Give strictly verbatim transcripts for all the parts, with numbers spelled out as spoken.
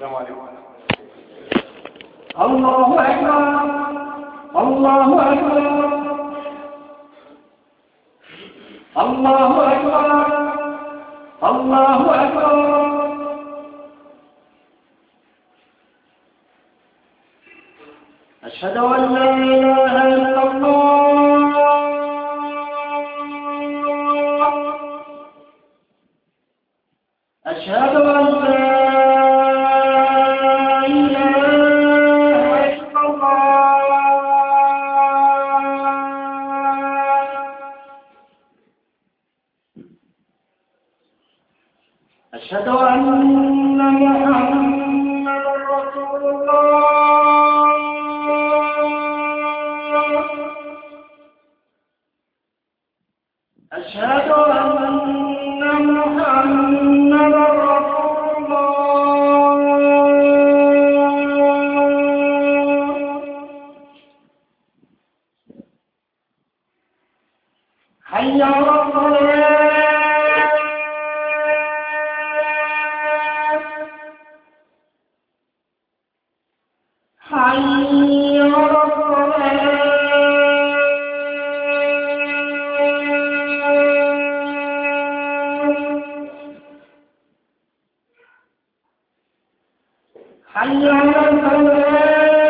السلام عليكم. الله أكبر الله أكبر الله أكبر الله أكبر. أشهد أن لا إله إلا الله أشهد أن لا أشهد أن محمدا رسول الله أشهد أن محمدا رسول الله. حي على الصلاة حي على الصلاة حي على الفلاح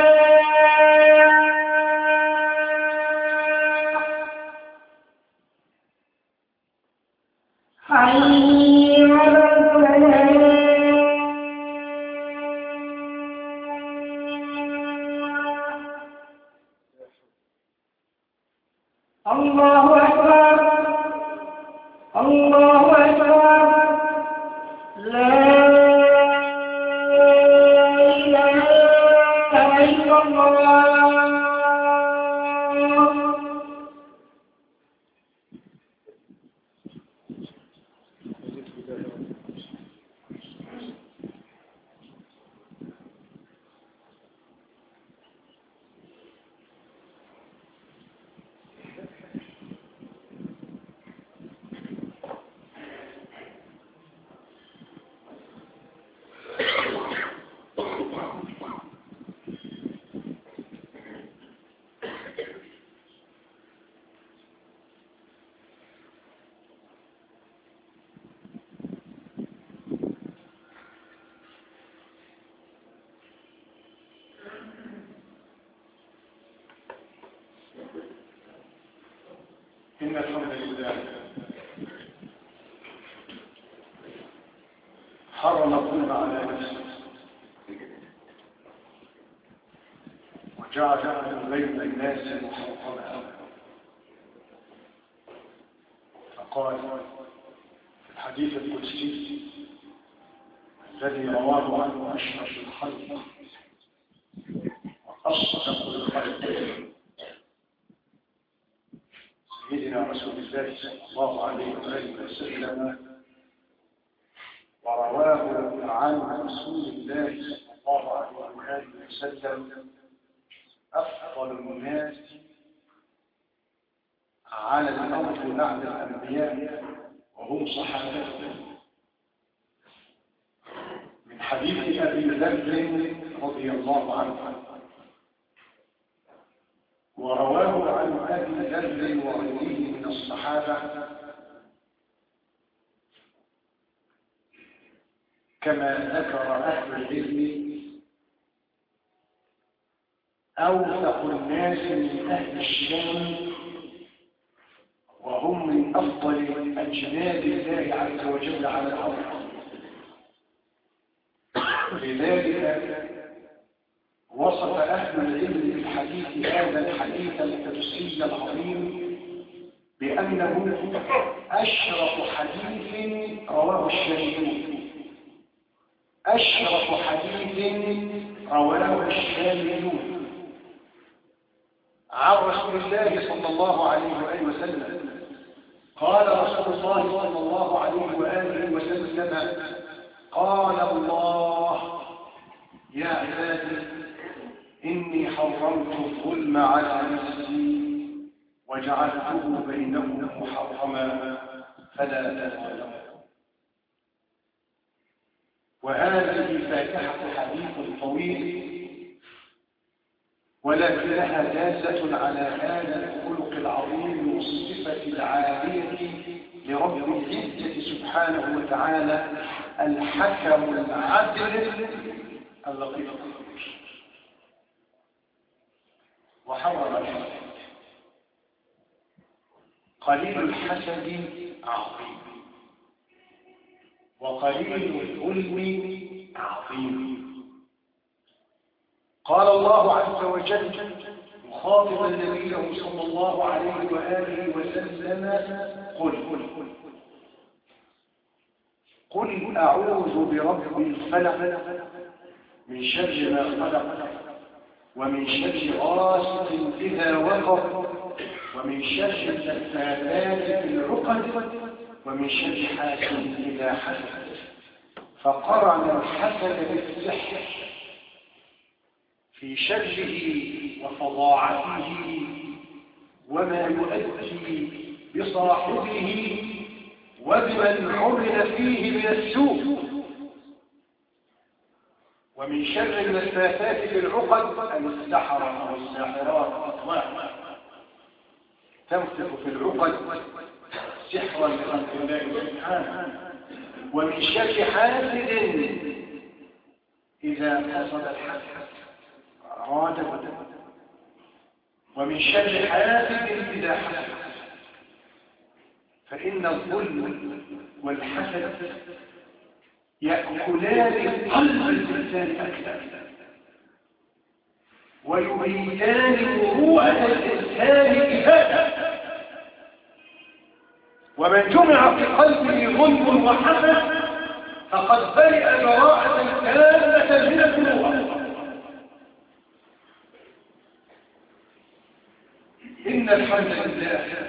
حي على الفلاح. الله أكبر الله أكبر لا إله إلا الله. إن الحمد لله حرم الظلم على نفسه وجعل بين الناس محرما، فقال في الحديث القدسي الذي رواه عنه أشرف الخلق وأصدق الخلق سيدنا رسول الله صلى الله عليه وآله وسلم، ورواه عن رسول الله صلى الله عليه وآله وسلم أفضل الناس على الأرض بعد الأنبياء وهم صحابته، من حديث أبي ذر رضي الله عنه، ورواه عن أبي ذر وغيره من الصحابة كما ذكر أهل العلم أوثق الناس من أهل الشام، وهم من أفضل أجناد الله عز وجل على الأرض. لذلك وصف أهل العلم في الحديث هذا الحديث القدسي العظيم بأنه أشرف حديث رواه الشاميون، أشرف حديث رواه الشاميون عن رسول الله صلى الله عليه وآله وسلم. قال رسول الله صلى الله عليه وآله وسلم: قال الله: يا عبادي إني حرمت الظلم على نفسي وجعلته بينكم محرما فلا تظلموا. وهذه فاتحة حديث طويل، ولكنها دالة على هذا الخلق العظيم والصفة العالية لرب العزة سبحانه وتعالى الحكم العدل اللطيف وحرم الحسد. قليل الحسد عظيم، وقليل الظلم عظيم. قال الله عز وجل مخاطبا نبيه صلى الله عليه وآله وسلم: قل قل أعوذ برب الفلق من شر ما خلق، ومن شر غاسق إذا وقب، ومن شر النفاثات في العقد، ومن شر حاسد إذا حسد. فقرن الحسد بالسحر في شره وفظاعته وما يؤدي بصاحبه وبمن عمل فيه من السوء. ومن شر النفاثات في العقد السحرة أو الساحرات أطلاق تنفخ في العقد سحرا لخلق الله سبحانه. ومن شر حاسد إذا قصد الحسد أراد. ومن شر حاسد إذا حسد، فإن الظلم والحسد يأكلان قلب الإنسان أكثر، ويبيتان مروءة الإنسان إهانة. ومن جمع في قلبه ظلم وحسد فقد برئ براءة كاملة من المروءة. إن الحمد لله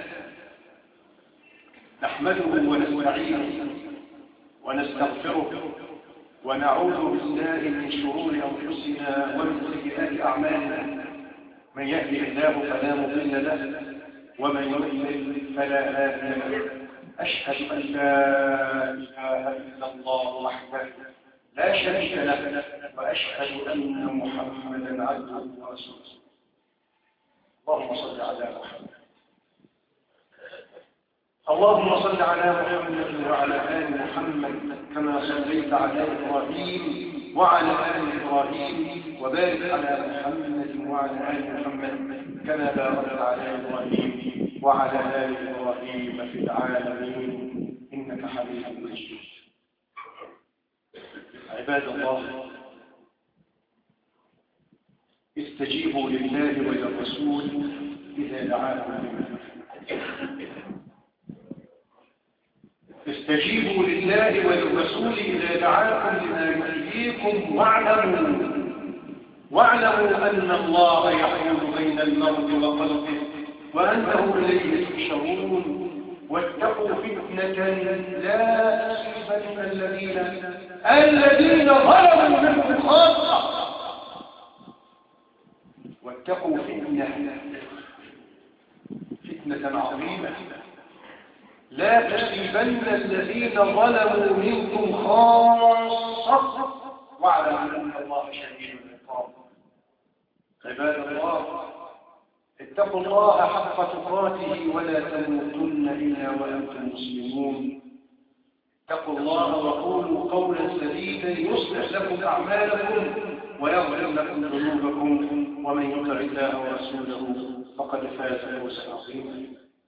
نحمده ونستعينه ونستغفره ونعوذ بالله من شرور أنفسنا ومن سيئات أعمالنا. من يهده الله فلا مضل له، ومن يضلل فلا هادي له. أشهد أن لا إله إلا الله وحده لا شريك له، وأشهد أن محمدا عبده ورسوله. اللهم صل على محمد. اللهم صل على محمد وعلى آل محمد كما صليت على إبراهيم وعلى آل إبراهيم، وبارك على محمد وعلى آل محمد كما باركت على إبراهيم وعلى آل إبراهيم في العالمين إنك حميد مجيد. عباد الله، استجيبوا لله وللرسول إذا دعاكم لما استجيبوا لله وللرسول إذا دعاكم لما يحييكم، واعلموا واعلموا أن الله يحول بين المرء وقلبه وأنه إليه تحشرون. واتقوا فتنة لا تصيبن الذين الذين ظلموا منكم خاصة. واتقوا فتنة فتنة عظيمة لا تصيبن الذين ظلموا منكم خاصة، واعلموا أن الله شديد العقاب. عباد الله، اتقوا الله حق تقاته ولا تموتن إلا وأنتم مسلمون. اتقوا الله وقولوا قولا سديدا يصلح لكم أعمالكم ويغفر لكم ذنوبكم، ومن يطع الله ورسوله فقد فاز فوزا عظيما.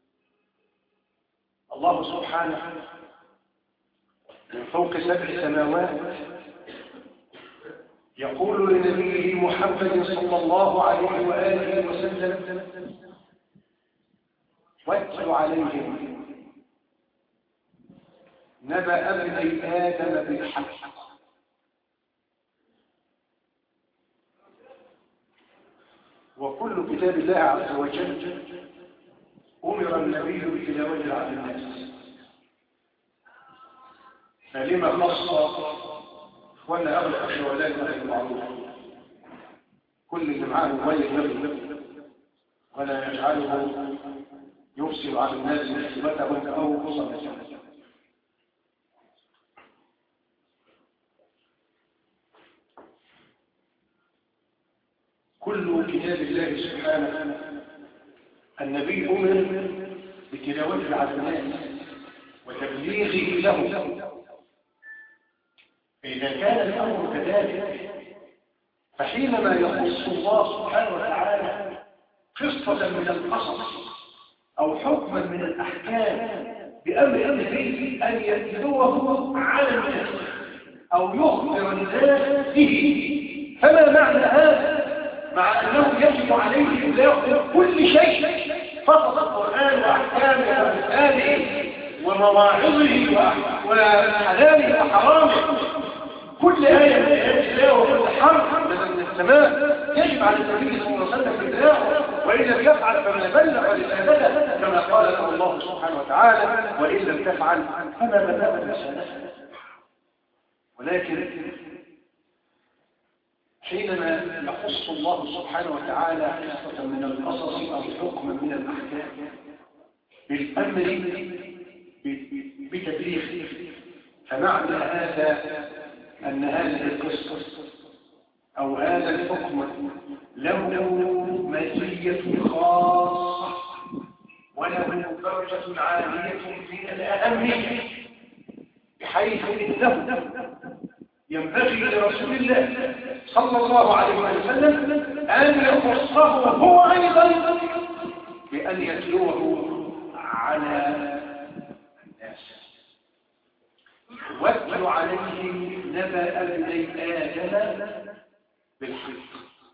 الله سبحانه من فوق سبع سماوات يقول لنبيه محمد صلى الله عليه وآله وسلم: واتل عليهم نبأ ابني آدم بالحق. وكل كتاب الله عز وجل أمر النبي بتلاوته على الناس، فلما خص ولا أغلق الشوالات غير المعروف؟ كل اللي معاه موبايل يغلق ولا يجعله يفسد على الناس نسبته أو خصوصا. كل كتاب الله سبحانه النبي أمر بتلاوته على الناس وتبليغه له. فإذا كان الأمر كذلك فحينما يخص الله سبحانه وتعالى قصة من القصص أو حكما من الأحكام بأمر أمره أن يتلوه على الناس أو يخبر الناس به، فما معنى هذا؟ مع أنه يجب عليه أن يأخذ كل شيء فقط القرآن وأحكامه ومسائله ومواعظه وحلاله وحرامه، كل آية من آيات الله وكل حرف من السماء يجب على النبي صلى الله عليه وسلم إدراكه، وإن لم يفعل فما بلغ رسالته كما قال له الله سبحانه وتعالى: وإن لم تفعل فما بلغ رسالته. ولكن حينما يخص الله سبحانه وتعالى قصة من القصص أو حكما من الأحكام بالأمر بتبليغ، فمعنى هذا أن هذه القصة أو هذا الحكم له مزية خاصة وله درجة عالية من الأهمية، بحيث إنه ينبغي لرسول الله صلى الله عليه وسلم أن يخصه هو أيضا بأن يتلوه على الناس. واتل عليهم نبأ ابني آدم بالحق،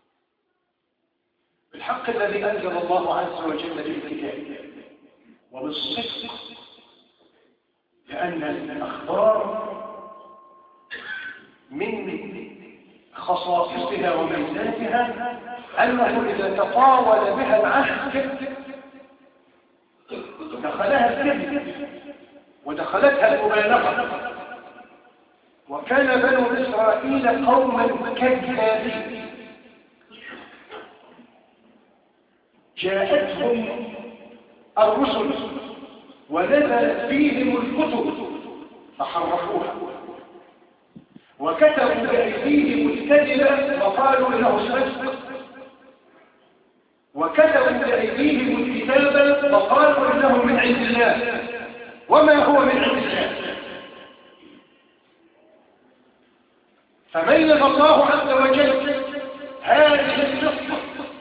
بالحق الذي أنزل الله عز وجل في الكتاب وبالصدق، لأن الأخبار من خصائصها وميزاتها أنه إذا تطاول بها العهد دخلها الكذب ودخلتها المبالغة، وكان بنو إسرائيل قوما كذابين جاءتهم الرسل ونزلت فيهم الكتب فحرفوها وكتبوا بأيديهم الكذب وقالوا إنه صدق، وكتبوا بأيديهم الكتاب وقالوا إنه من عند الله وما هو من عند الله. فميز الله عز وجل هذه القصة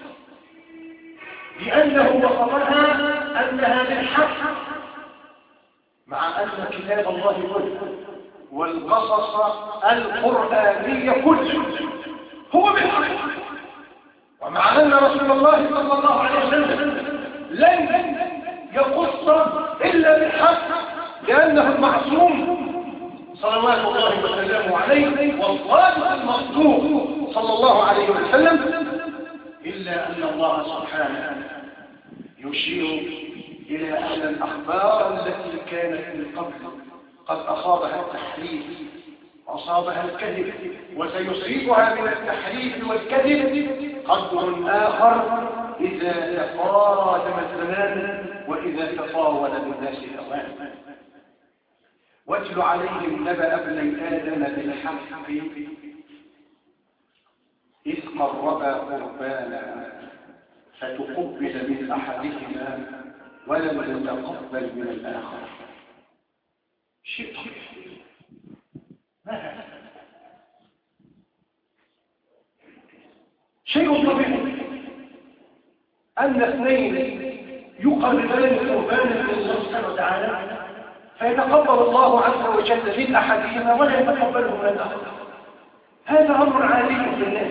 بأنه وصفها أنها بالحق، مع أن كتاب الله كله والقصص القرآنية كله هو بالحق، ومع أن رسول الله صلى الله عليه وسلم لن يقص إلا بالحق لأنه المعصوم صلوات الله وسلامه عليه والصادق المصدوق صلى الله عليه وسلم، إلا أن الله سبحانه يشير إلى أن الأخبار التي كانت من قبل قد أصابها التحريف وأصابها الكذب، وسيصيبها من التحريف والكذب قدر آخر إذا تقادم الزمان وإذا تطاول بالناس الأوان. واتل عليهم نبأ ابني آدم بالحق إذ قربا قربانا فتقبل من أحدهما ولم يتقبل من الآخر. شيء طبيعي، ما هذا؟ شيء طبيعي أن اثنين يقربان قربانا من الله سبحانه وتعالى فيتقبل الله عز وجل من أحدهما ولا يتقبله من الآخر. هذا أمر عادي في الناس.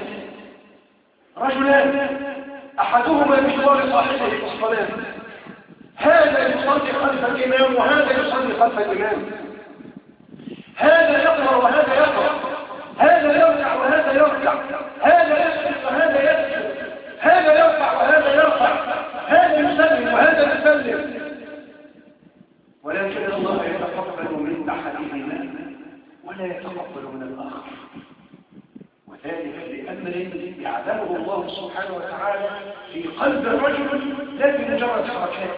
رجلان أحدهما بجوار صاحبه في الصلاة، هذا يصلي خلف الإمام وهذا يصلي خلف الإمام، هذا يقرأ وهذا يقرأ، هذا يرجع وهذا يرجع، هذا يسجد وهذا يسجد، هذا يرفع وهذا يرفع، هذا يسلم وهذا يسلم، ولكن الله يتقبل من أحدهما ولا يتقبل من الآخر، وذلك لأمر يعلمه الله سبحانه وتعالى في قلب الرجل لا بمجرد حركات.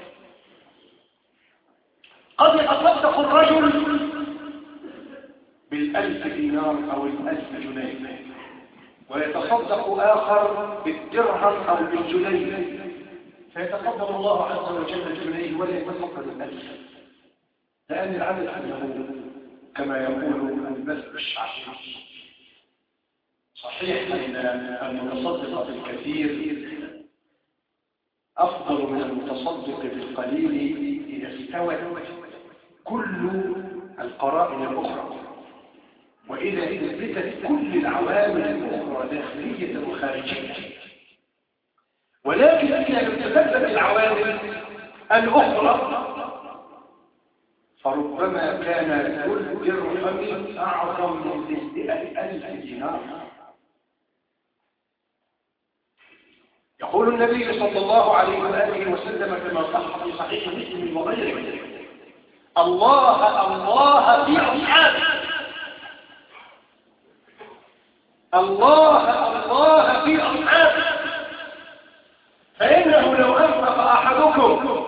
قد يتصدق الرجل بالألف دينار أو الألف جنيه ويتصدق آخر بالدرهم أو بالجنيه، فيتقبل الله عز وجل الجنيه ولا يتقبل الألف، لأن العدد عنده كما يقول المثل الشعبي. صحيح أن المتصدق بالكثير أفضل من المتصدق بالقليل إذا استوت كل القرائن الأخرى، وإذا اثبتت كل العوامل الأخرى داخلية وخارجية. ولكن إذا لم تثبت العوامل الأخرى فربما كان كل درهم أعظم من ستمائة ألف دينار. يقول النبي صلى الله عليه وآله وسلم كما صح في صحيح مسلم وغيره: الله الله في أصحابه، الله الله في أصحابه، فإنه لو أنفق أحدكم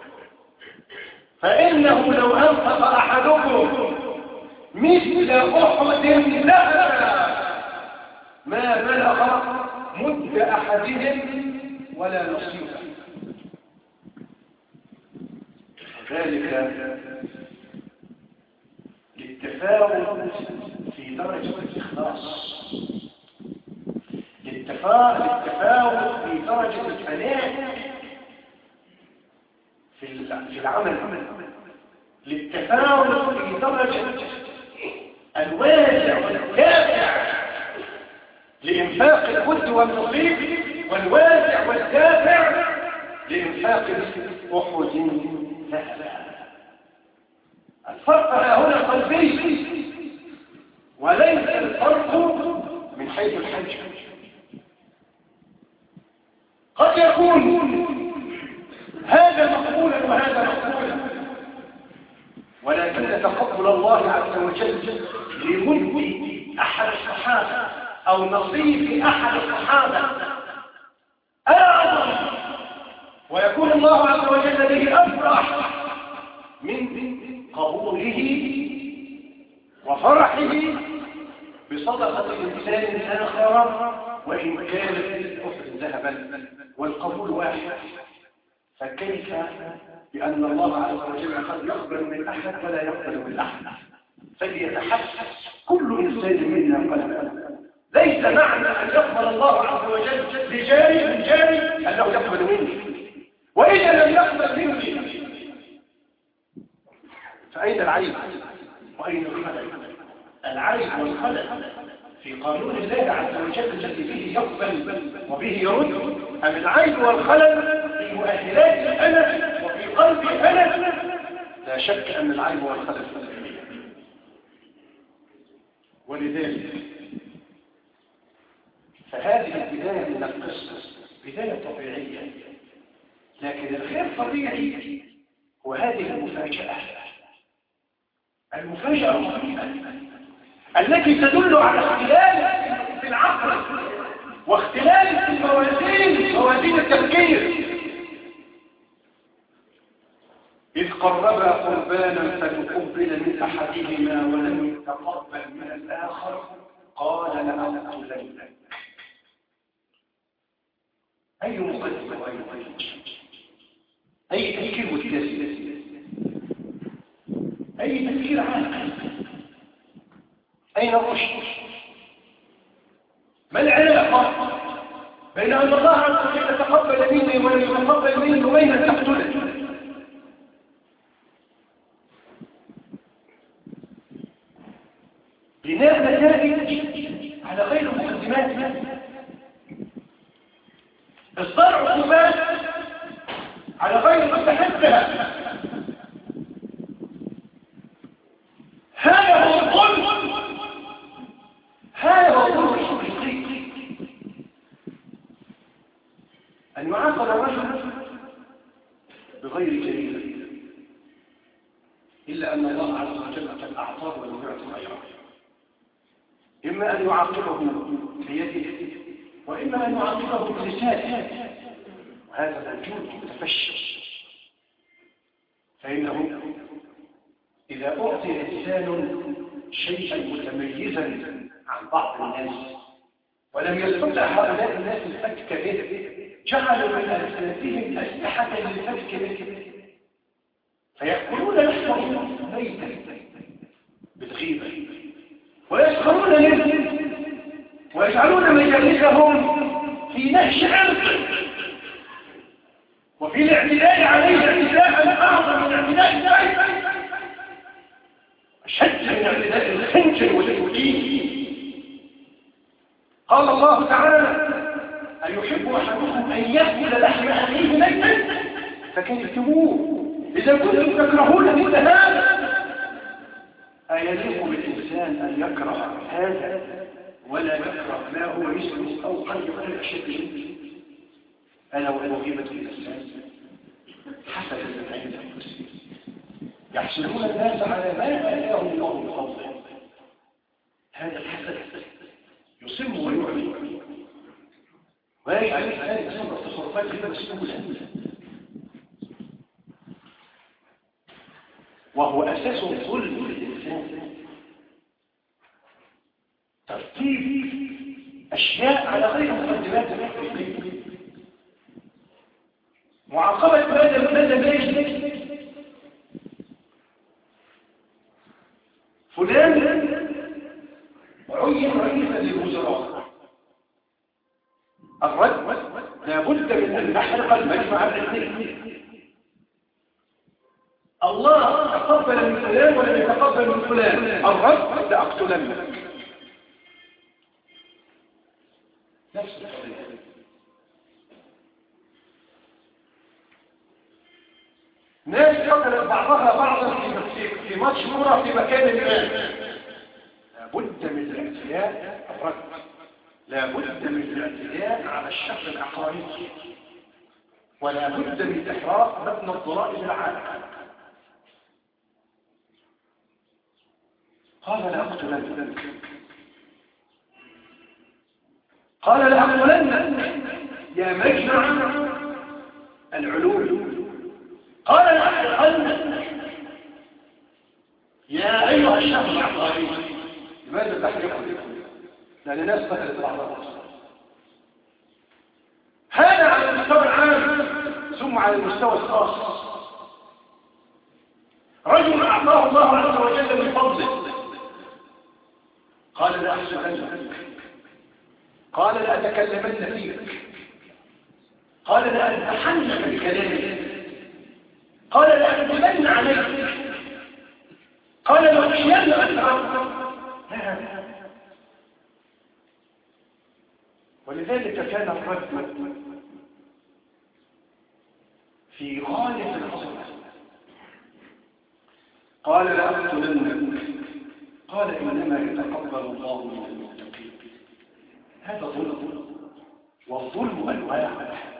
فإنه لو أنفق أحدكم مثل أحد ذهبا ما بلغ مد أحدهم ولا نصيبه. ذلك للتفاوت في درجة الإخلاص، للتفاوت في درجة الفناء في العمل، للتفاوت في درجة الواسع والدافع لإنفاق الود والنصيب، والواسع والدافع لإنفاق أحد ذهبا. الفرق هنا قلبي وليس الفرق من حيث الحجم. قد يكون هذا مقبولا وهذا مقبولا، ولكن تقبل الله عز وجل لمد أحد الصحابة أو نصيب أحد الصحابة أعظم، ويكون الله عز وجل به أفرح من قبوله وفرحه بصدقة إنسان آخر وإن كانت أحد ذهبا، والقبول واحد. فكيف بأن الله عز وجل قد يقبل من أحد ولا يقبل من أحد؟ فليتحسس كل إنسان منا قلبا. ليس معنى أن يقبل الله عز وجل لجاري من جاري أنه يقبل مني، وإذا لم يقبل مني فأين العيب وأين الخلل؟ العيب والخلل في قانون الله عز وجل الذي به يقبل وبه يرد، أم العيب والخلل في مؤهلات أنا وفي قلبي أنا؟ لا شك أن العيب والخلل في الأمية. ولذلك فهذه البداية من القصة بداية طبيعية، لكن الغير طبيعي هو هذه المفاجأة، المفاجأة الرهيبة التي تدل على اختلال في العقل واختلال في الموازين، موازين التفكير. إذ قربا قربانا فتقبل من أحدهما ولم يتقبل من الآخر قال لأقتلنك. أي مقدمة وأي مقدمة، أي تفكير متكاسل، أي تفكير عاقل، أين الرشد؟ ما العلاقة بين أن الله عز وجل يتقبل مني ولا يتقبل مني وبين أن تقتله؟ بناء نتائج على غير مقدمات، إصدار عقوبات على غير مستحقها. هذا هو الظلم، هذا هو الظلم الحقيقي، أن يعاقب الرجل بغير جريمة، إلا أن الله عز وجل قد أعطاه ولم يعطي غيره، إما أن يعاقبه بيده وإما أن يعاقبه بلسانه، وهذا موجود متفشي. فإنه إذا أعطي إنسان شيئا متميزا عن بعض الناس ولم يستطع هؤلاء الناس الفتك به، جعلوا من ألسنتهم أسلحة للفتك به، فيأكلون لحمهم ميتا بالغيبة ويسخرون منه ويجعلون مجالسهم في نهش عرض وفي الاعتداء عليه اعتداء أعظم من اعتداء السيف، أشد من اعتداء الخنجر والسكين. قال الله تعالى: أيحب أحدكم أن يأكل لحم أخيه ميتا فكرهتموه إذا كنتم تكرهون مثل هذا. أيليق بالإنسان أن يكره هذا ولا يكره ما هو مثله أو قد يكون أشد منه؟ ألا وهو غيبة الإنسان حسد من عند أنفسهم، يحسدون الناس على ما آتاهم الله من فضله. هذا الحسد يصم ويعمي ويجعل الإنسان يتصرف تصرفات غير مسؤولة، وهو أساس الظلم للإنسان. ترتيب أشياء على غير مقدمات الحقيقية، معاقبة ماذا ماذا بيجب فلان عين رئيسا للوزراء، الرد لابد من أن نحرق المجمع العلمي. الله تقبل من فلان ولم يتقبل من فلان، الرد لأقتلنك. نفس القضية. ناس قتلت بعضها بعضا في في ماتش كرة في مكان ما، لابد من الاعتداء الرد، لابد من الاعتداء على الشخص العقاري، ولا بد من إحراق مبنى الضرائب العالم. قال لأقتلنك، قال لأقتلنك يا مجمع العلوم، قال لأقتلنك يا أيها الشخص العقاري. لماذا تحرقه؟ لأن الناس قتلت بعضها. هذا على المستوى العام، ثم على المستوى الخاص. رجل أعطاه الله عز وجل من فضله، قال لا أحسنك، قال لا أتكلمن فيك، قال لا أنتحنك بكلامك، قال لا أتمنى عليك، قال لو أشياء لأسرعك. ولذلك كان الرد في غاية العظمة. قال لأقتلنك، قال إنما يتقبل الله من المتقين. هذا ظلم، والظلم أنواع،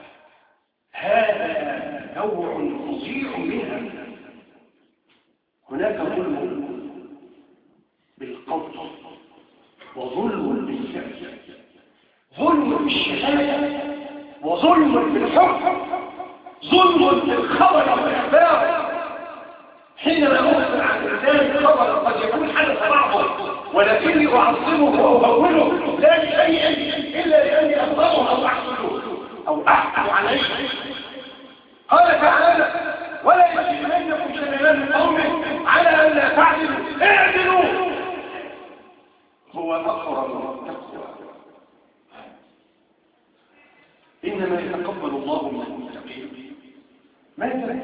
هذا نوع فظيع منها. هناك ظلم بالقول وظلم بالفعل، ظلم بالشهادة وظلم بالحكم، ظلم بالخبر والإخبار. حينما أخبر عن الإنسان خبر قد يكون حدث بعضه ولكني أعظمه وأهوله لا لشيء إلا لأني أخبره أو أحصله أو أحكم عليه. قال تعالى: ولا يجرمنكم شنآن قوم على أن لا تعدلوا اعدلوا هو أقرب للتقوى. إنما يتقبل الله من المتقين. ماذا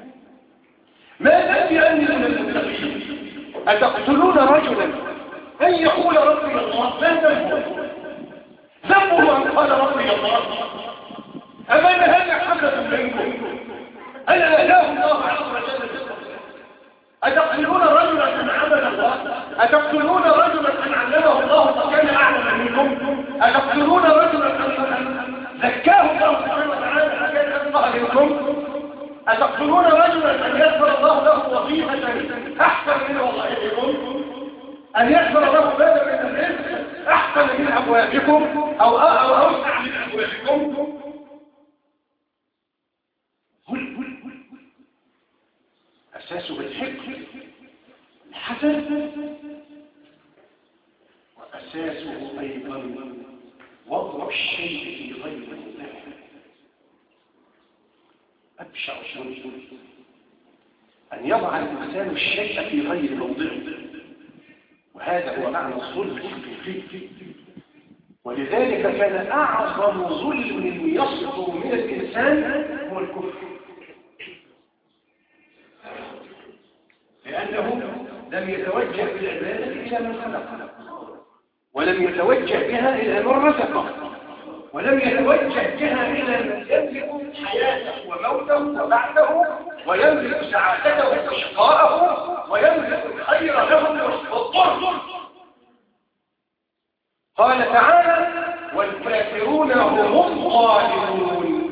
ماذا بأني من المتقين؟ أتقتلون رجلا أن يقول ربي الله؟ ما ذنبه؟ ذنبه أن قال ربي الله؟ أمان هذا حدث منكم؟ ألا أداه الله عز وجل؟ أتقتلون رجلا أن عبد الله؟ أتقتلون رجلا أن علمه الله فكان أعلم منكم؟ أتقتلون رجلا أن زكاه الله سبحانه وتعالى فكان أفقه منكم؟ أتقتلون رجلا أن يغفر الله له وظيفة أحسن من وظائفكم؟ أن يغفر له باب من الرزق أحسن من أبوابكم أو أوسع من أبوابكم؟ أساسه بالحكم الحسن، وأساسه أيضا وضع الشيء في غير موضعه أبشع شيء أن يضع الإنسان الشيء في غير موضعه، وهذا هو معنى الظلم الحقيقي. ولذلك كان أعظم ظلم يصدر من الإنسان هو الكفر، لأنه لم يتوجه بالعبادة إلى من خلقه، ولم يتوجه بها إلى من رزقه، ولم يتوجه بها إلى من يملك حياته وموته وبعده، ويملك سعادته وشقاءه، ويملك الخير له والضر. قال تعالى: والكافرون هم الظالمون.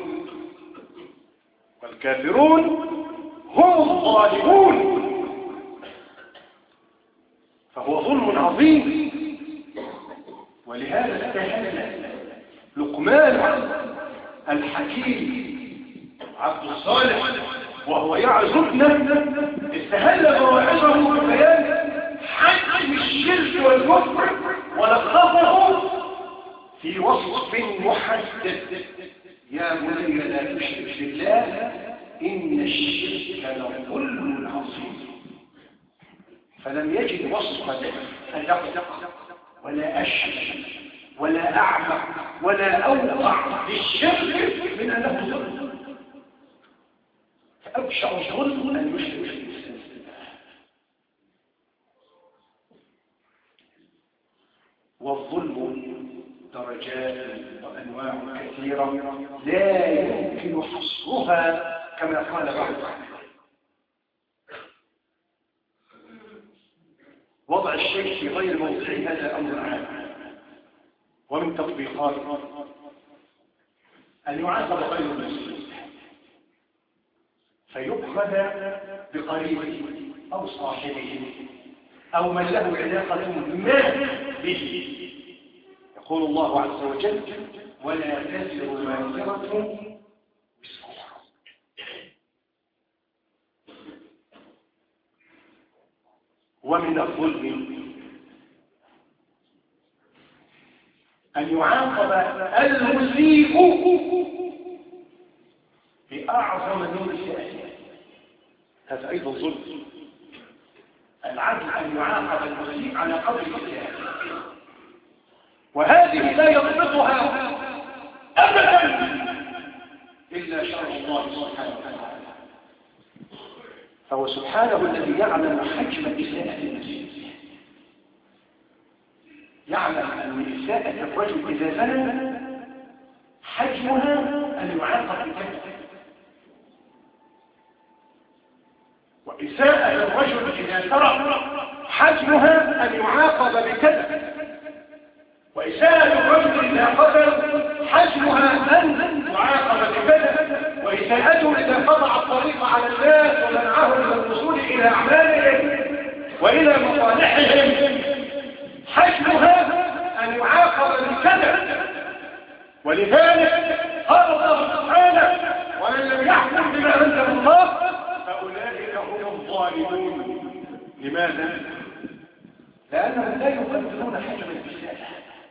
والكافرون هم الظالمون. فهو ظلم عظيم. ولهذا استهل لقمان الحكيم عبد الصالح وهو يعظ ابنه، استهل مواعظه ببيان حجم الشرك والكفر ولخصه في وصف محدد: يا بني لا تشرك بالله إن الشرك لظلم عظيم. فلم يجد وصفا أدق ولا أشهر ولا أعمق ولا أوقع للشرك من أنه ظلم. فأبشع ظلم أن يشرك الإنسان بالله. والظلم درجات وأنواع كثيرة لا يمكن حصرها كما قال بعض العلماء. وضع الشيء في غير موضعه هذا أمر عام. ومن تطبيقاته أن يعذب غير المسلم فيؤخذ بقريبه أو صاحبه أو من له علاقة ما به. يقول الله عز وجل: ولا تزر وازرة وزر أخرى. ومن الظلم أن يعاقب المسيء بأعظم من السائل. هذا أيضا ظلم. العدل أن يعاقب المسيء على قدر السائل، وهذه لا يضبطها أبدا إلا شرع الله سبحانه وتعالى. فهو سبحانه الذي يعلم حجم إساءة المسيء، يعلم أن إساءة الرجل إذا زنى حجمها أن يعاقب بكذا، وإساءة الرجل إذا سرق حجمها أن يعاقب بكذا، وإساءة الرجل إذا قتل حجمها أن يعاقب بكذا، وإساءته إذا قطع الطريق على الناس ومنعهم من الوصول إلى أعمالهم وإلى مصالحهم حجمها أن يعاقب بكذا. ولذلك قال الله سبحانه: ومن لم يحكم بما أنزل الله فأولئك هم الظالمون. لماذا؟ لأنهم لا يقدرون حجم الإساءة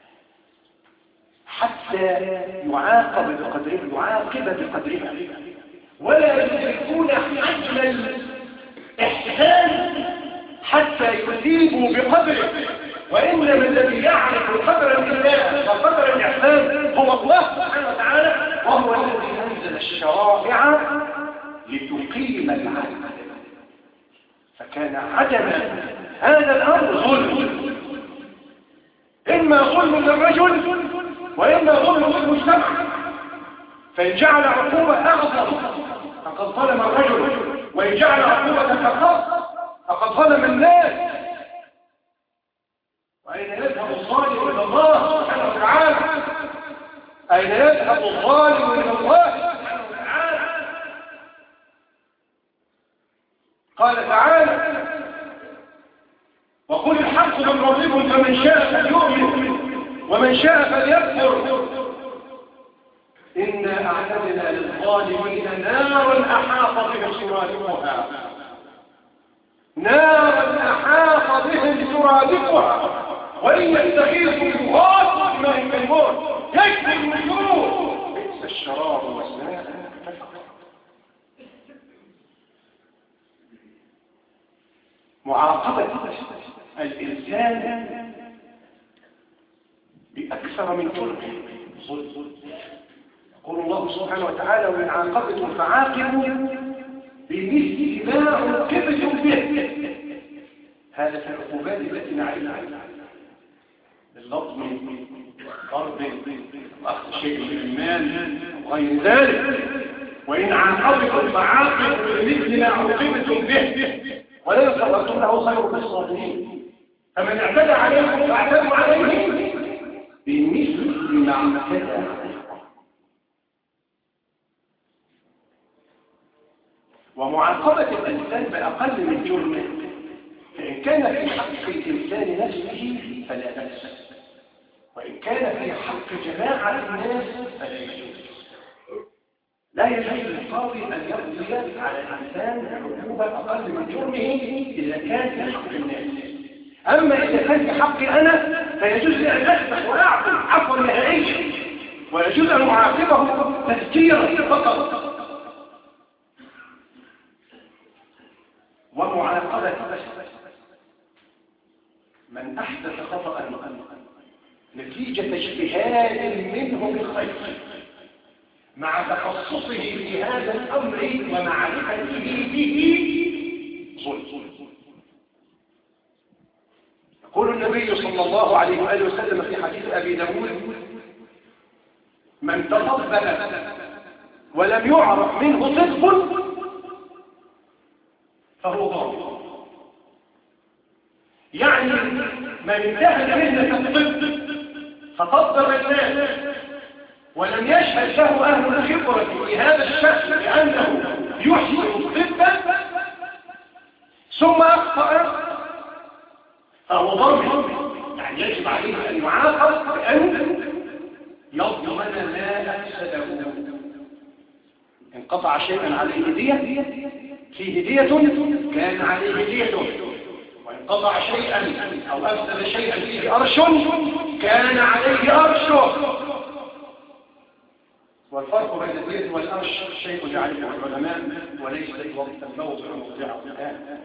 حتى يعاقب بقدره، يعاقب بقدرها، ولا يدركون حجم الإحسان حتى يثيبوا بقدره. وإنما الذي يعرف قدر الإله وقدر الإحسان هو الله سبحانه وتعالى، وهو الذي أنزل الشرائع لتقيم العدل. فكان عدم هذا الأمر ظلم، إما ظلم للرجل وإما ظلم للمجتمع. فإن جعل عقوبة أعظم فقد ظلم الرجل، وإن جعل عقوبة أخف فقد ظلم الناس. وأين يذهب الظالم إلى الله سبحانه وتعالى؟ أين يذهب الظالم إلى الله سبحانه وتعالى؟ قال تعالى: وقل الحق من ربكم فمن شاء فليؤمن ومن شاء فليكفر إنا أعتدنا للظالمين نارا أحاط بهم سرادقها نارا أحاط بهم سرادقها وإن يستغيثوا يغاثوا بماء كالموت النجوم بئس الشراب والماء معاقبة الإنسان بأكثر من جرم يقول الله سبحانه وتعالى وإن عاقبتم فعاقبوا بمثل ما عوقبتم به. هذا في العقوبات التي نعرفها اللطم ضرب واخذ شيء من المال وغير ذلك. وإن عاقبتم فعاقبوا بمثل ما عوقبتم به ولن صبرتم له خير للصابرين. فمن اعتدى عليكم فاعتدوا عليه بمثل ما اعتدى عليكم. ومعاقبة الإنسان بأقل من جرمه فإن كان في حق الإنسان نفسه فلا بأس، وإن كان في حق جماعة الناس فلا يجوز. لا يجوز للقاضي أن يقضي على الإنسان عقوبة أقل من جرمه إذا كان في حق الناس. أما إذا كان في حقي أنا فيجوز لي أن أسبح وأعطي عفوا نهائيا، ويجوز أن أعاقبه تذكيرا فقط. ومعاقبة من أحدث خطأ نتيجة اجتهاد منه بالخير مع تخصصه في هذا الأمر ومعرفته به ظلم. يقول النبي صلى الله عليه وآله وسلم في حديث أبي داود من تطبل ولم يعرف منه صدق فهو ضار. يعني من انتهى مهنة الطب فطبب الناس ولم يشهد له أهل الخبرة في هذا الشخص لأنه يحسن الطب ثم أخطأ فهو ضار. يعني يجب عليه أن يعاقب بأن يضمن ما أفسده. انقطع شيئا عليه هدية في هدية كان عليه هدية، وانقطع شيئا أو أفسد شيئا فيه أرش كان عليه أرش. والفرق بين الهدية والأرش شيء يعرفه العلماء وليس وقت الموضع موضع الآن.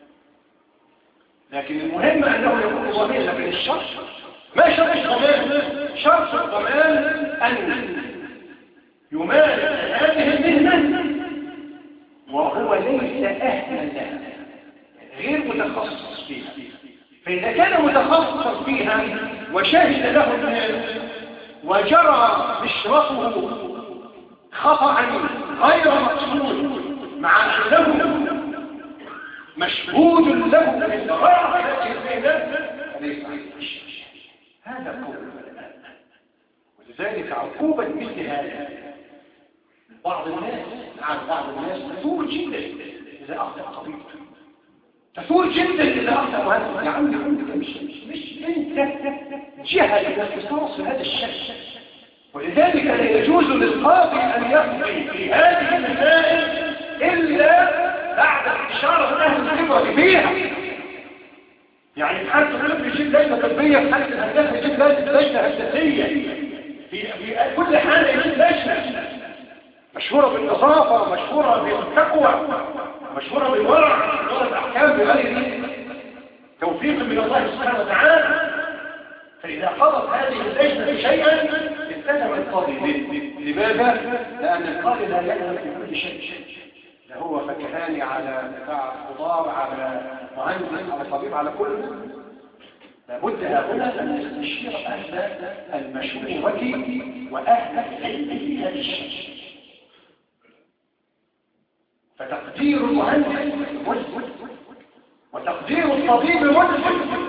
لكن المهم أنه يكون ضمير بين الشرط. ما شرط الضمان؟ شرط الضمان أن يمارس هذه المهنة وهو ليس أهلا لها، غير متخصص فيها. فإذا كان متخصصا فيها وشهد له الناس وجرى مشرفه خطأ غير مقصود مع أنه مشهود له من ضرائب المهنة فليس عليه. هذا قول العلماء. ولذلك عقوبة مثل هذا بعض الناس عن بعض الناس تثور جدا إذا أخطأ طبيب، تثور جدا إذا أخطأ مهندس. يا عمي عندك مش مش أنت جهة الاختصاص في هذا الشيء. ولذلك لا يجوز للقاضي أن يقضي في هذه المسائل إلا بعد الإشارة أهل الخبرة فيها. يعني في حالة الطب يجيب لجنة طبية، في حالة الهندسة يجيب لجنة هندسية، في في كل حالة يجيب لجنة مشهورة بالنظافة، مشهورة بالتقوى، مشهورة بالورع، مشهورة بالأحكام بغير توفيق من الله سبحانه وتعالى. فإذا قضت هذه اللجنة شيئا التزم القاضي به. لماذا؟ لأن القاضي لا يعلم في كل شيء. لا هو فكهاني على بتاع خضار على مهندس على طبيب على كل. لابد هؤلاء أن يستشير أهل المشورة وأهل العلم في هذا الشيء. فتقدير المهندس ملزم وتقدير الطبيب ملزم،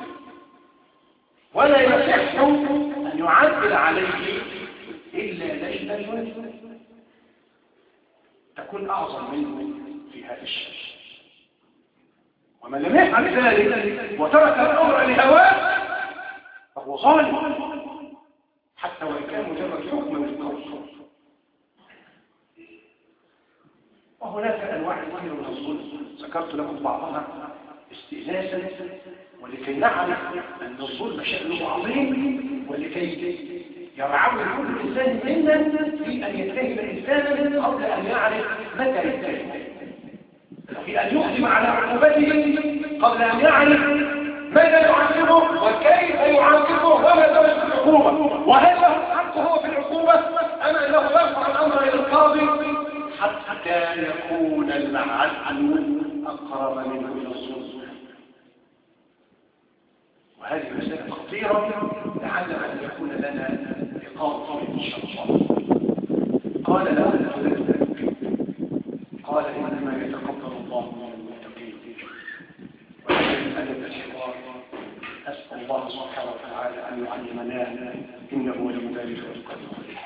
ولا يصح أن يعدل عليه إلا لجنة تكون أعظم منه في هذا الشيء. ومن لم يفعل ذلك وترك الأمر لهواه فهو ظالم حتى وإن كان مجرد حكم من القول. وهناك أنواع كثيرة من الظلم ذكرت لكم بعضها استئناسا ولكي نعرف أن الظلم شأنه عظيم، ولكي يرعوي كل إنسان منا في أن يتهم إنسانا قبل أن يعرف متى يتهم، في أن يقدم على عقوبته قبل أن يعرف ماذا يعاقبه وكيف يعاقبه وما درجة العقوبة، وهل له الحق هو في العقوبة أم أنه يرفع الأمر إلى القاضي حتى يكون العدل أقرب منه إلى الظلم. وهذه مسألة خطيرة لعل أن يكون لنا لقاء إن شاء الله. قال لا قال إنما يتقبل الله من المتقين. وهذه أدب الحوار أسأل الله سبحانه وتعالى أن يعلمنا إنه ولي ذلك والقدر عليه.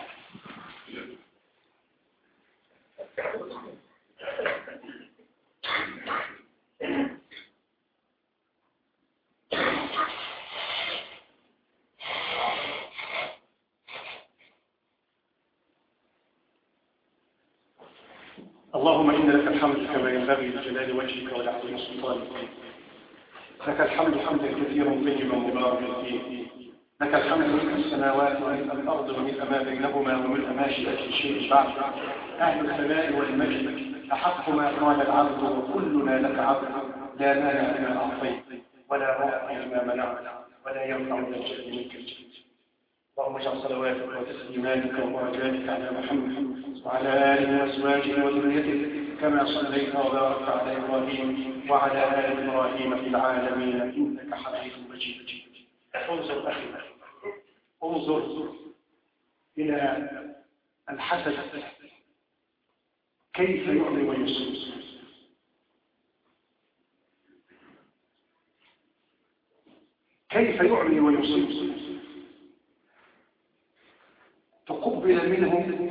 اللهم إن لك الحمد كما ينبغي لجلال وجهك ولعظيم سلطانك. لك الحمد حمدا كثيرا طيبا مباركا فيه. لك الحمد ملء السماوات وملء الأرض وملء ما بينهما وملء ما شئت في شيء بعد. أهل الثناء والمجد أحق ما قال العبد وكلنا لك عبد، لا مانع لما أعطيت ولا معطي لما منعت ولا ينفع من الجد منك الجد. اللهم اجعل صلواتك وتسليماتك وبركاتك على محمد وعلى آله وأزواجه وذريته كما صليت وباركت على إبراهيم وعلى آل إبراهيم في العالمين إنك حميد مجيد. انظر أخي، انظر إلى الحسد كيف يعلي ويسوس. كيف يعلي ويسوس. تقبل منه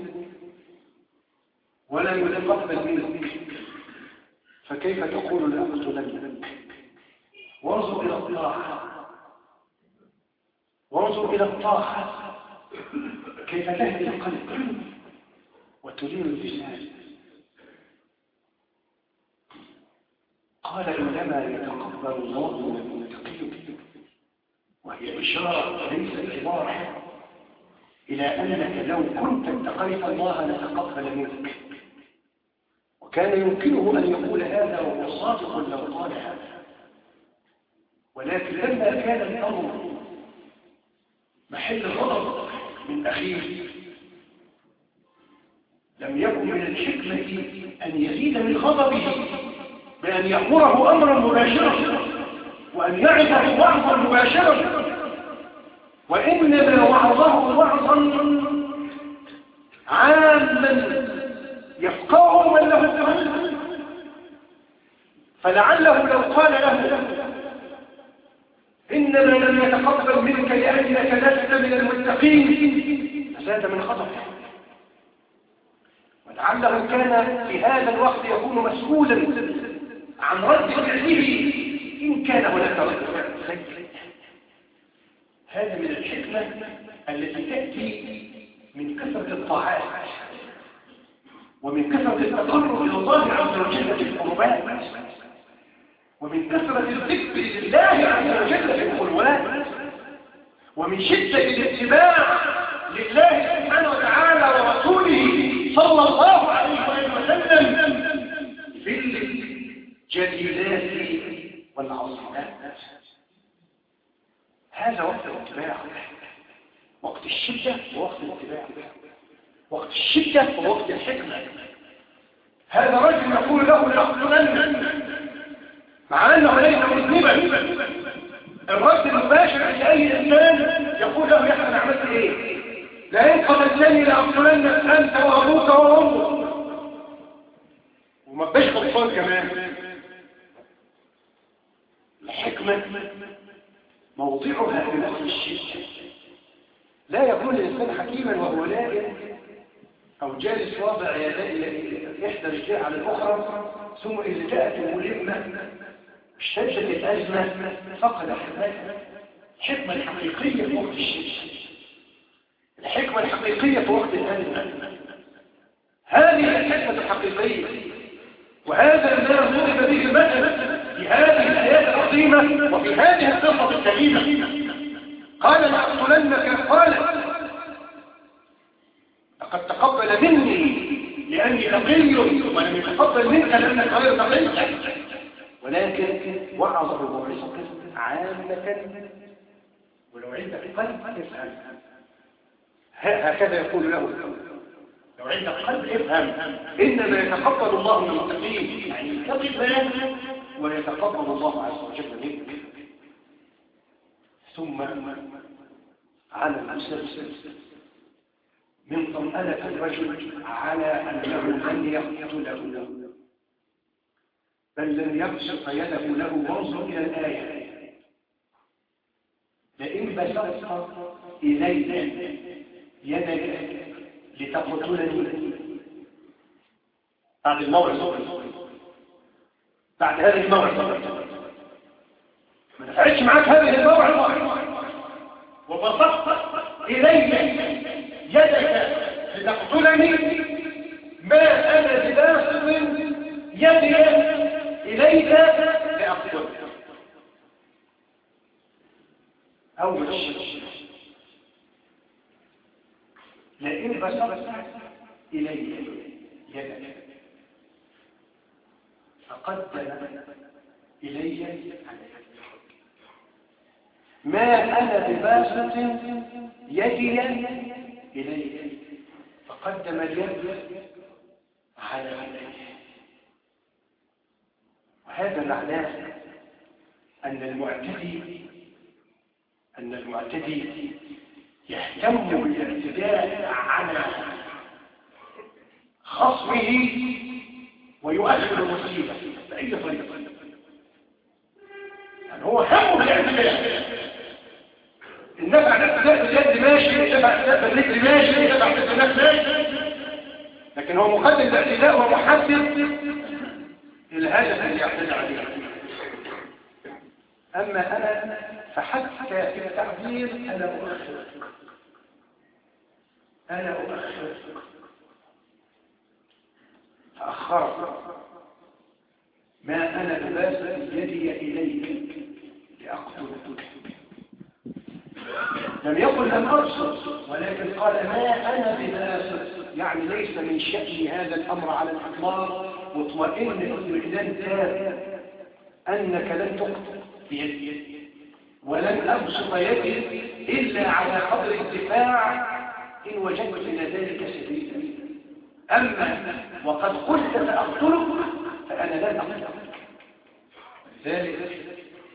ولا يتقبل منه، فكيف تقول لأقتلنك؟ وانظر إلى الطاعة، وانظر إلى الطاعة كيف تهدي القلب وتلين اللسان. قال إنما يتقبل الله من المتقين، وهي إشارة ليست عبارة إلى أنك لو كنت اتقيت الله لتقبل منك. وكان يمكنه أن يقول هذا وهو صادق لو قال هذا، ولكن لما كان الأمر محل غضب من أخيه لم يكن من الحكمة أن يزيد من غضبه بأن يأمره أمرا مباشرا وأن يعظه وعظا مباشرا، وإنما وعظه وعظا عاما يفقهه من له التمييز. فلعله لو قال له إنما لم يتقبل منك لأنك لست من المتقين فزاد من غضبه. ولعله كان في هذا الوقت يكون مسؤولا عن رد فعله إن كان هناك رد فعل سيء. هذا من الحكمة التي تأتي من كثرة الطاعات ومن كثرة التقرب إلى الله عز وجل في القربات ومن كثرة الذكر لله عز وجل في الخلوات ومن شدة الاتباع لله سبحانه وتعالى ورسوله صلى الله عليه وسلم في الجليلات والعظيمات. هذا وقت الاتباع، وقت الشدة ووقت الاتباع، وقت الشدة ووقت الحكمة. هذا رجل يقول له لأقتلنك مع أنه ليس مذنبا. الرد المباشر لأي إنسان يقول له يا أخي أنا عملت إيه؟ لا يقتلني لأقتلنك أنت وأبوك وأمك، وما بقاش غلطان كمان. الحكمة موضعها في وقت الشدة. لا يكون الإنسان حكيما وهو نائم أو جالس واضع يديه إحدى رجليه على الأخرى ثم إذا جاءت الملمة اشتدت الأزمة فقد حكمته. الحكمة الحقيقية في وقت الشدة، الحكمة الحقيقية في وقت الأزمة، هذه الحكمة الحقيقية. وهذا ما ضرب به المثل في هذه الآيات العظيمة وفي هذه القصة الكريمة. قال لأقتلنك، قال لقد تقبل مني لأني تقي ولم يتقبل منك لأنك غير تقي، ولكن وعظه موعظة عامة. ولو عندك قلب افهم، هكذا يقول له، لو عندك قلب افهم إنما يتقبل الله من المتقين، يعني يتقي الله ويتقبل الله عز وجل منك. ثم على المسلسل من طمأنة الرجل على أنه لن يقتله بل لن يبسط يده له. وانظر إلى الآية: لئن بسطت إلي يدك لتقتلني بعد الموعظة، بعد هذه الموعظة ما نفعتش معك هذه الموعظة وبسطت إلي يدك لتقتلني، ما أنا بباسط يدي إليك لأقتلك. أول شيء لئن بسطت إلي يدك، فقدم إلي ما أنا بباسط يدي إليه، فقدم اليد على يديه. وهذا معناه أن المعتدي أن المعتدي يهتم بالاعتداء على خصمه ويؤخر المصيبة بأي طريقة. يعني هو همه بالاعتداء، النفع الاعتداء باليد ماشي، النفع الاعتداء بالرجل ماشي، النفع الاعتداء ماشي، لكن هو مقدم الاعتداء ومحدد الهدف اللي يعتدي عليه. أما أنا فحتى في التعبير أنا أؤخر أنا أؤخر فأخرت ما أنا بباسط يدي إليك لأقتلك. لم يقل لم أرسل، ولكن قال ما أنا بباسط، يعني ليس من شأن هذا الأمر على الإطلاق، واطمئن اطمئنان تام أنك لن تقتل بيدي ولن أبسط يدي إلا على قدر الدفاع إن وجدت إلى ذلك سبيلا. أما وقد قلت سأقتلك فأنا لن أقتلك. ذلك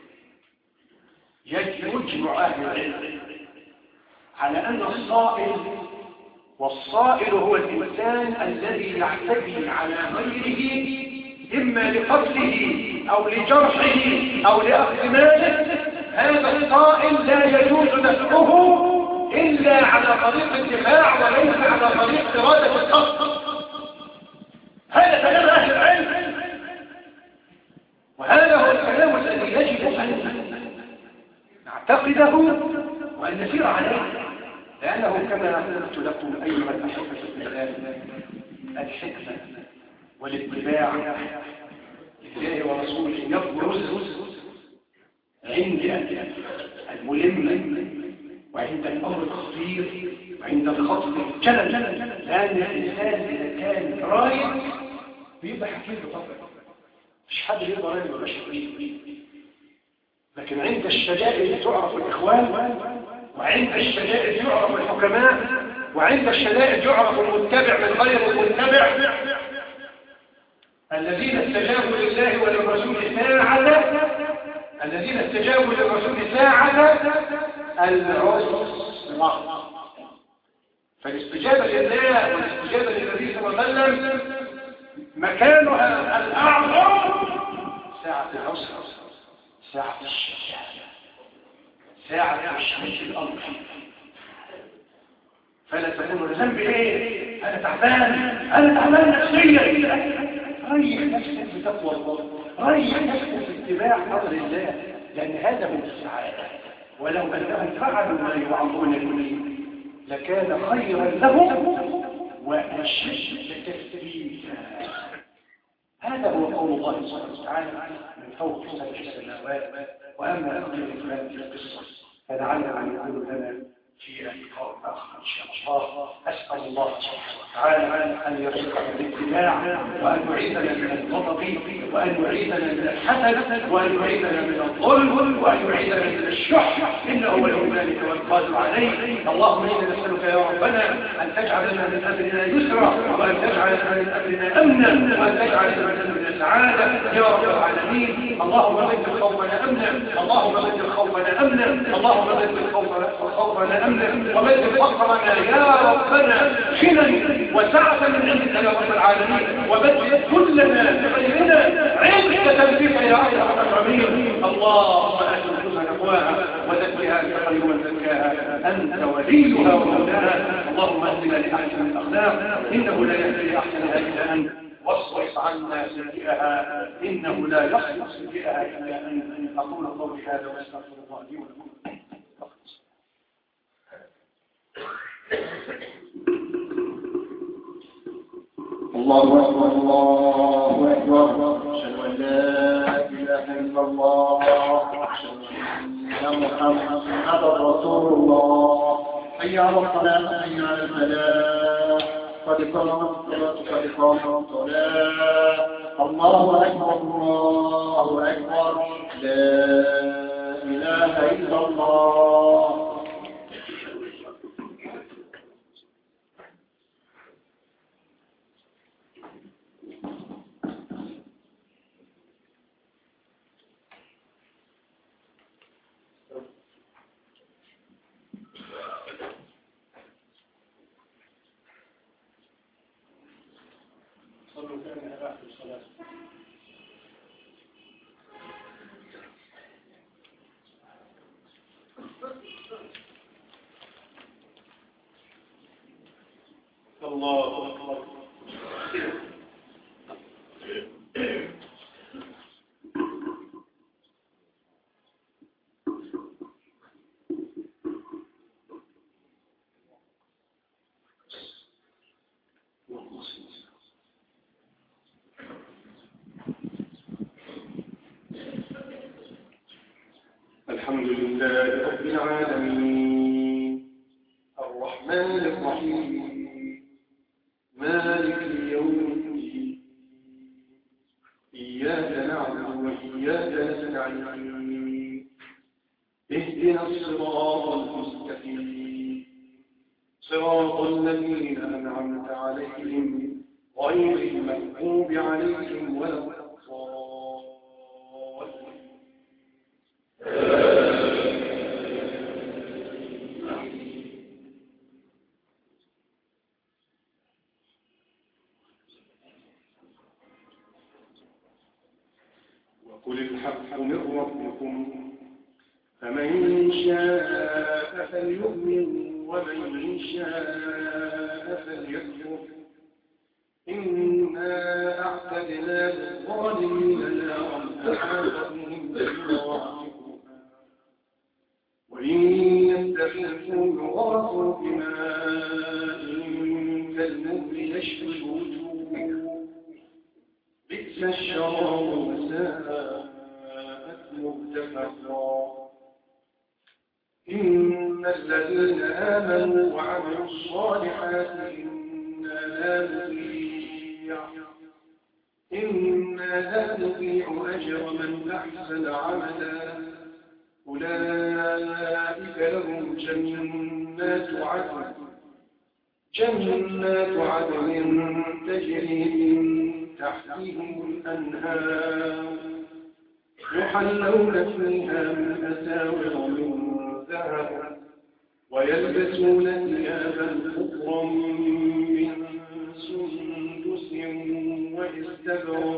يجمع أهل العلم على أن الصائل، والصائل هو الإنسان الذي يعتدي على غيره إما لقتله أو لجرحه أو لأخذ ماله، هذا الصائل لا يجوز دفعه إلا على طريق الدفاع وليس على طريق إرادة القتل. هذا كلام أهل العلم، وهذا هو الكلام الذي يجب أن نعتقده وأن نسير عليه، لأنه كما قلت لكم أيها الأحبة في الله، الحكمة والاتباع لله ورسوله يبرز عند الملم وعند الأمر الخطير وعند الخطر الجلل، لأن الإنسان إذا كان رايد بيبقى حكيم بطبع، مش حد يقدر رايد ولا شيء. لكن عند الشدائد تعرف الإخوان، وعند الشدائد يعرف الحكماء، وعند الشدائد يعرف المتبع من غير المتبع. الذين استجابوا لله وللرسول ساعة الذين استجابوا للرسول ساعة العسرة. فالاستجابة لله والاستجابة للنبي صلى الله عليه وسلم مكانها الأعظم ساعة العسرة، ساعة الشدة، ساعة تشميش الأمر. فلا تقول ذنبي ايه؟ أنا تعبان، أنا تعبان نفسيا. ريح نفسك بتقوى الله، ريح نفسك باتباع أمر الله، لأن هذا من السعادة. ولو أنهم فعلوا ما يوعظون به لكان خيرا لهم وأشد تثبيتا. هذا هو قول الله سبحانه وتعالى من فوق سبع السماوات. وأما أقل الكلام في القصة فلعل أن يكون لنا في لقاء آخر إن شاء الله. أسأل الله سبحانه وتعالى أن يرزقنا الاتباع، وأن يعيذنا من الغضب، وأن يعيذنا من الحسد، وأن يعيذنا من الظلم، وأن يعيذنا من الشح، إنه ولي ذلك والقادر عليه. اللهم إنا نسألك يا ربنا أن تجعل لنا من أمرنا يسرا، وأن تجعل لنا من أمرنا أمنا، وأن تجعل لنا من أمرنا سعادة يا رب العالمين. اللهم بدل خوفنا أمنا، اللهم بدل خوفنا أمنا، اللهم بدل خوفنا أمنا، وبدل فقرنا يا ربنا غنى وسعة من عندك يا رب العالمين، وبدل كلنا بغيرنا عزة بك يا أكرم الأكرمين. اللهم آت نفوسنا تقواها وزكها أنت خير من زكاها، أنت وليها ومولاها. اللهم اهدنا لأحسن الأخلاق، إنه لا يهدي لأحسنها إلا أنت، واصرف عنا سيئها، إنه لا يصرف سيئها إلا أنت. أقول قولي هذا واستغفر الله لي ولكم. الله أكبر الله أكبر، أشهد أن لا إله إلا الله، أشهد أن محمدا رسول الله. حي على الصلاة، حي على الفلاح، قد قامت الصلاة، قد قامت الصلاة. الله أكبر الله أكبر، لا إله إلا الله. صلوا كان آخر الصلاة. الله أكبر. الحمد لله رب العالمين، الرحمن الرحيم، مالك يوم الدين، إياك نعبد وإياك نستعين، اهدنا الصراط المستقيم، صراط الذين أنعمت عليهم غير المغضوب عليهم ولا الضالين. وقل الحق من ربكم، فمن شاء فليؤمن ومن شاء فليكفر، إنا أعتدنا للظالمين نارا أحاط بهم سرادقها، وإن يستغيثوا يغاثوا بماء كالمهل يشوي الوجوه، بئس الشراب وساءت مرتفقا. إن الذين آمنوا وعملوا الصالحات إنا لا نضيع إنا لا نضيع أجر من أحسن عملا. أولئك لهم جنات عدن جنات عدن تجري من تحتهم الأنهار، يحلون فيها من أساور من ذهب، ويلبسون ثيابا خضرا من سندس واستبرق،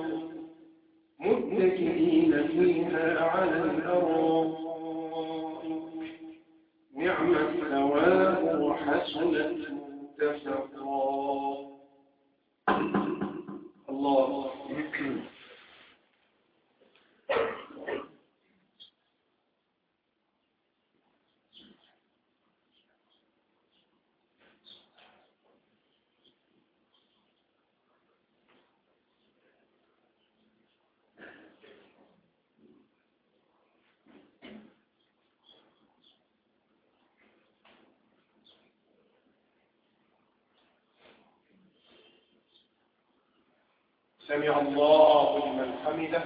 متكئين فيها على الأرائك، نعم الثواب وحسنت مرتفقا. الله سمع الله لمن حمده.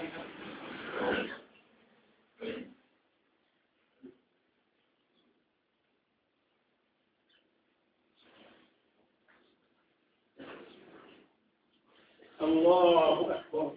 الله أكبر.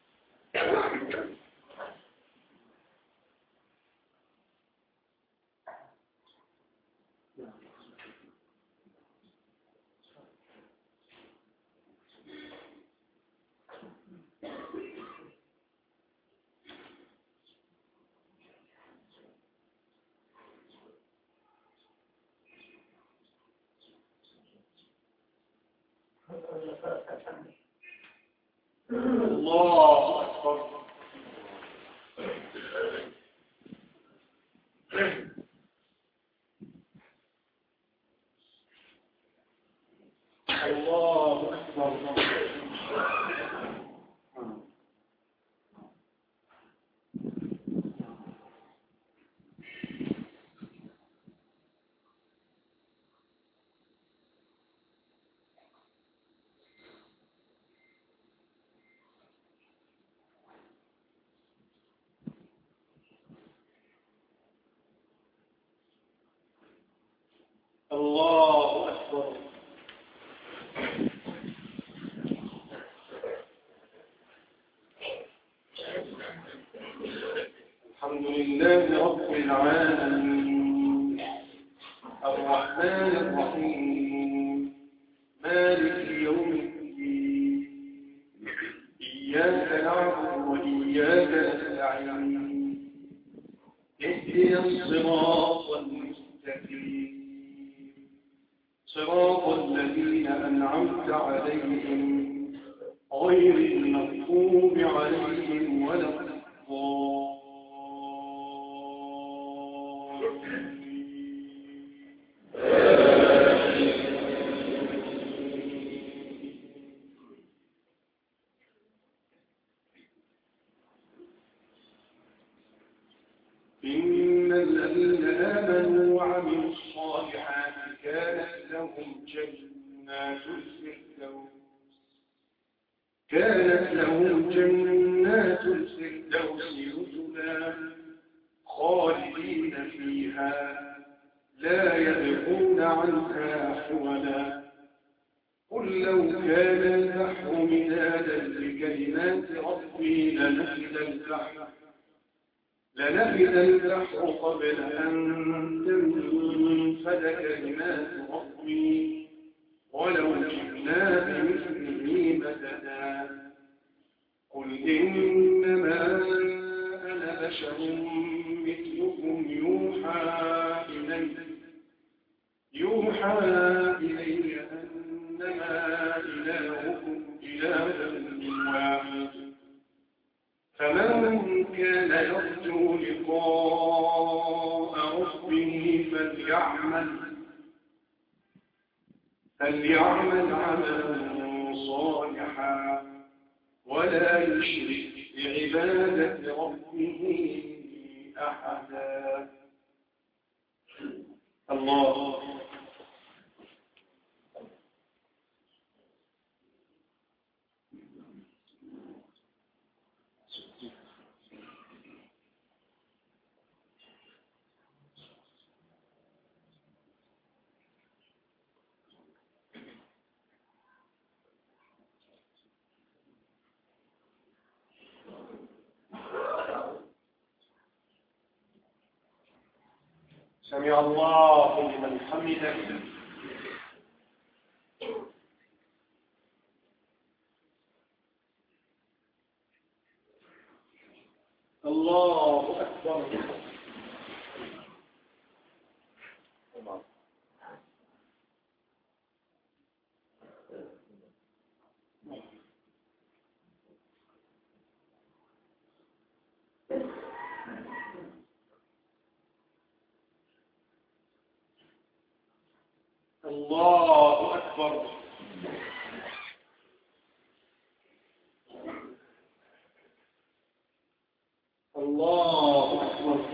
الله أكبر. الله أكبر. الله أكبر. الحمد لله رب العالمين الرحمن الرحيم مالك يوم الدين إياك نعبد وإياك نستعين اهدنا الصراط المستقيم صراط الذين أنعمت عليهم غير المغضوب عليهم ولا الضالين. إن الذين آمنوا وعملوا الصالحات كانت لهم جنات الفردوس كانت لهم جنات الفردوس نزلا خالدين فيها لا يبغون عنها حولا. قل لو كان البحر مدادا لكلمات ربي لنفد البحر لنفد البحر قبل أن تنفد كلمات ربي ولو جئنا بمثله مددا. قل إنما أنا بشر مثلكم يوحى إلي يوحى إلي أنما إلهكم إله واحد فمن كان يرجو لقاء ربه فليعمل فليعمل عملا صالحا ولا يشرك بعبادة ربه أحدا. الله سمع الله لمن حمده. الله أكبر. الله أكبر. الله أكبر.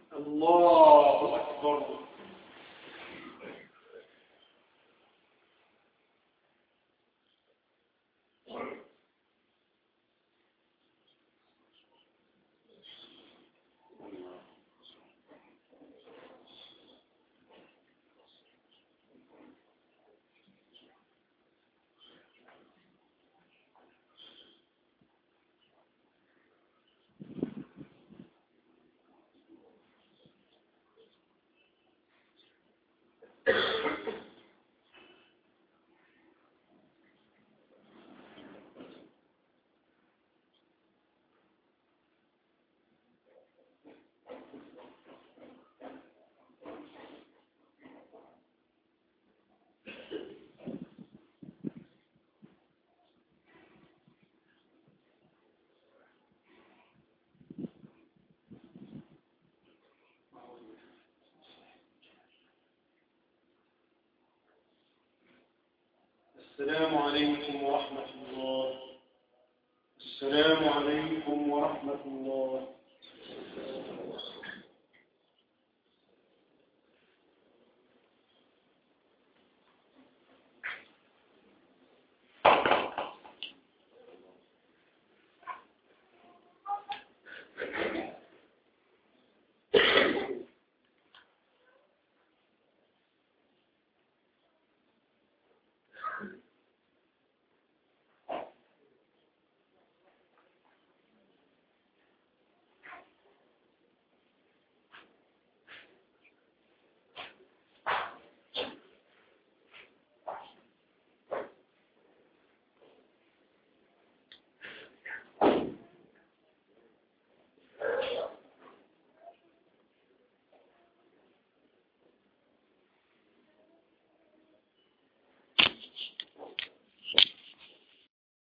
الله أكبر. السلام عليكم ورحمة الله. السلام عليكم ورحمة الله.